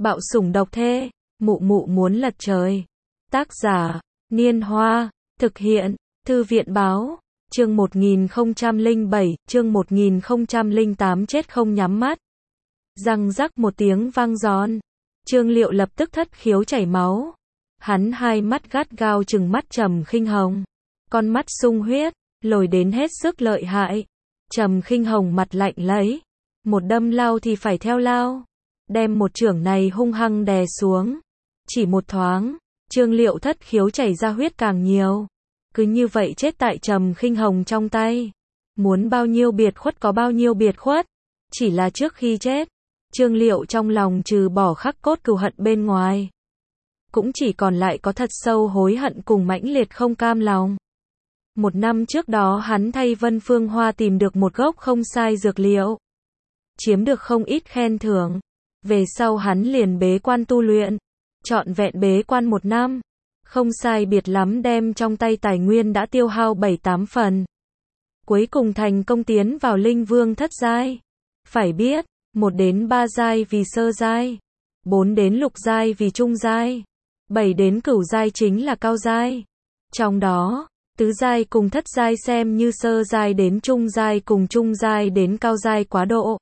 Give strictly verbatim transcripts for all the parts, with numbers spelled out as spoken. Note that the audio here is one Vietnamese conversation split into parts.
Bạo sủng độc thê, mụ mụ muốn lật trời. Tác giả, Niên Hoa, thực hiện, Thư viện báo, chương một nghìn không trăm lẻ bảy, chương một nghìn không trăm lẻ tám chết không nhắm mắt. Răng rắc một tiếng vang giòn, Trương Liệu lập tức thất khiếu chảy máu. Hắn hai mắt gắt gao trừng mắt Trầm Khinh Hồng, con mắt sung huyết, lồi đến hết sức lợi hại. Trầm Khinh Hồng mặt lạnh lấy, một đâm lao thì phải theo lao, đem một chưởng này hung hăng đè xuống. Chỉ một thoáng, Trương Liệu thất khiếu chảy ra huyết càng nhiều, cứ như vậy chết tại Trầm Khinh Hồng trong tay. Muốn bao nhiêu biệt khuất có bao nhiêu biệt khuất, chỉ là trước khi chết, Trương Liệu trong lòng trừ bỏ khắc cốt cừu hận bên ngoài, cũng chỉ còn lại có thật sâu hối hận cùng mãnh liệt không cam lòng. Một năm trước đó hắn thay Vân Phương Hoa tìm được một gốc không sai dược liệu, chiếm được không ít khen thưởng. Về sau hắn liền bế quan tu luyện, trọn vẹn bế quan một năm, không sai biệt lắm đem trong tay tài nguyên đã tiêu hao bảy tám phần. Cuối cùng thành công tiến vào Linh Vương thất giai. Phải biết, một đến ba giai vì sơ giai, bốn đến lục giai vì trung giai, bảy đến cửu giai chính là cao giai. Trong đó, tứ giai cùng thất giai xem như sơ giai đến trung giai cùng trung giai đến cao giai quá độ,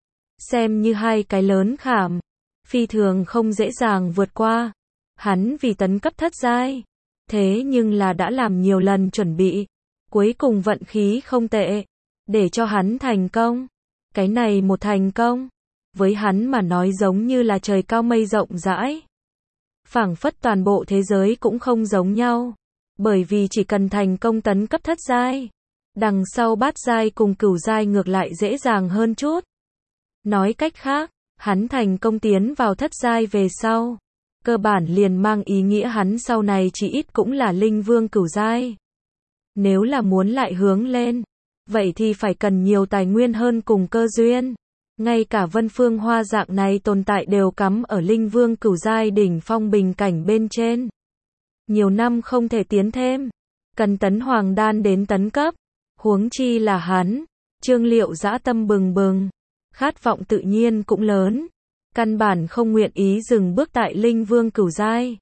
xem như hai cái lớn khảm, phi thường không dễ dàng vượt qua. Hắn vì tấn cấp thất giai, thế nhưng là đã làm nhiều lần chuẩn bị, cuối cùng vận khí không tệ, để cho hắn thành công. Cái này một thành công, với hắn mà nói giống như là trời cao mây rộng rãi. Phảng phất toàn bộ thế giới cũng không giống nhau, bởi vì chỉ cần thành công tấn cấp thất giai, đằng sau bát giai cùng cửu giai ngược lại dễ dàng hơn chút. Nói cách khác, hắn thành công tiến vào thất giai về sau, cơ bản liền mang ý nghĩa hắn sau này chỉ ít cũng là Linh Vương cửu giai. Nếu là muốn lại hướng lên, vậy thì phải cần nhiều tài nguyên hơn cùng cơ duyên. Ngay cả Vân Phương Hoa dạng này tồn tại đều cắm ở Linh Vương cửu giai đỉnh phong bình cảnh bên trên. Nhiều năm không thể tiến thêm, cần tấn hoàng đan đến tấn cấp. Huống chi là hắn, Trương Liệu dã tâm bừng bừng, khát vọng tự nhiên cũng lớn, căn bản không nguyện ý dừng bước tại Linh Vương cửu giai.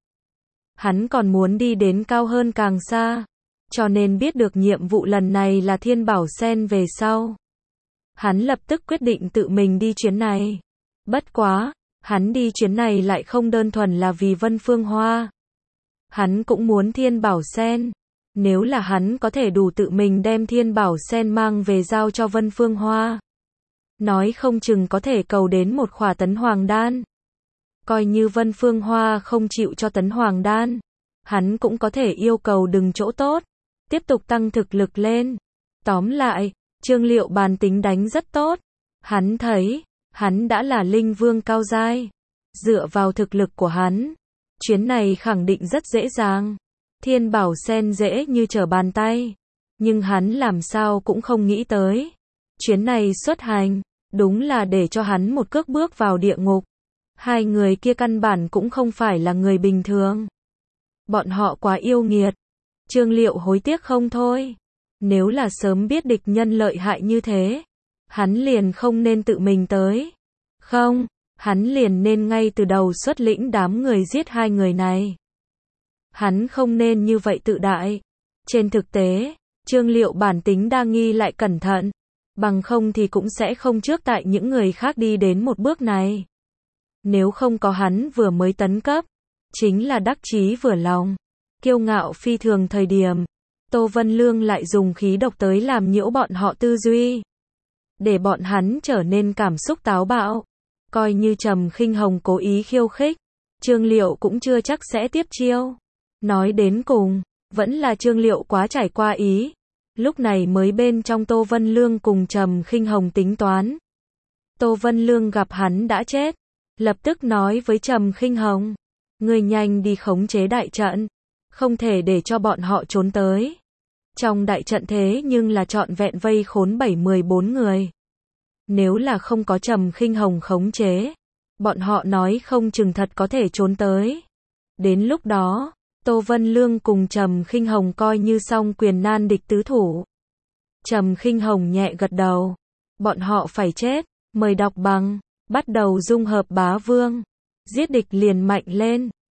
Hắn còn muốn đi đến cao hơn càng xa, cho nên biết được nhiệm vụ lần này là Thiên Bảo Sen về sau, hắn lập tức quyết định tự mình đi chuyến này. Bất quá, hắn đi chuyến này lại không đơn thuần là vì Vân Phương Hoa. Hắn cũng muốn Thiên Bảo Sen. Nếu là hắn có thể đủ tự mình đem Thiên Bảo Sen mang về giao cho Vân Phương Hoa, nói không chừng có thể cầu đến một khỏa tấn hoàng đan. Coi như Vân Phương Hoa không chịu cho tấn hoàng đan, hắn cũng có thể yêu cầu đừng chỗ tốt, tiếp tục tăng thực lực lên. Tóm lại, Trương Liệu bàn tính đánh rất tốt. Hắn thấy, hắn đã là Linh Vương cao giai. Dựa vào thực lực của hắn, chuyến này khẳng định rất dễ dàng. Thiên Bảo Sen dễ như trở bàn tay. Nhưng hắn làm sao cũng không nghĩ tới, chuyến này xuất hành, đúng là để cho hắn một cước bước vào địa ngục. Hai người kia căn bản cũng không phải là người bình thường. Bọn họ quá yêu nghiệt. Trương Liệu hối tiếc không thôi. Nếu là sớm biết địch nhân lợi hại như thế, hắn liền không nên tự mình tới. Không, hắn liền nên ngay từ đầu xuất lĩnh đám người giết hai người này. Hắn không nên như vậy tự đại. Trên thực tế, Trương Liệu bản tính đa nghi lại cẩn thận, bằng không thì cũng sẽ không trước tại những người khác đi đến một bước này. Nếu không có hắn vừa mới tấn cấp, chính là đắc chí vừa lòng, kiêu ngạo phi thường thời điểm, Tô Vân Lương lại dùng khí độc tới làm nhiễu bọn họ tư duy, để bọn hắn trở nên cảm xúc táo bạo. Coi như Trầm Khinh Hồng cố ý khiêu khích, Trương Liệu cũng chưa chắc sẽ tiếp chiêu. Nói đến cùng, vẫn là Trương Liệu quá trải qua ý, lúc này mới bên trong Tô Vân Lương cùng Trầm Khinh Hồng tính toán. Tô Vân Lương gặp hắn đã chết, lập tức nói với Trầm Khinh Hồng, ngươi nhanh đi khống chế đại trận, không thể để cho bọn họ trốn tới. Trong đại trận thế nhưng là trọn vẹn vây khốn bảy mười bốn người. Nếu là không có Trầm Khinh Hồng khống chế, bọn họ nói không chừng thật có thể trốn tới. Đến lúc đó, Tô Vân Lương cùng Trầm Khinh Hồng coi như song quyền nan địch tứ thủ. Trầm Khinh Hồng nhẹ gật đầu. Bọn họ phải chết. Mời đọc bằng. Bắt đầu dung hợp bá vương. Giết địch liền mạnh lên.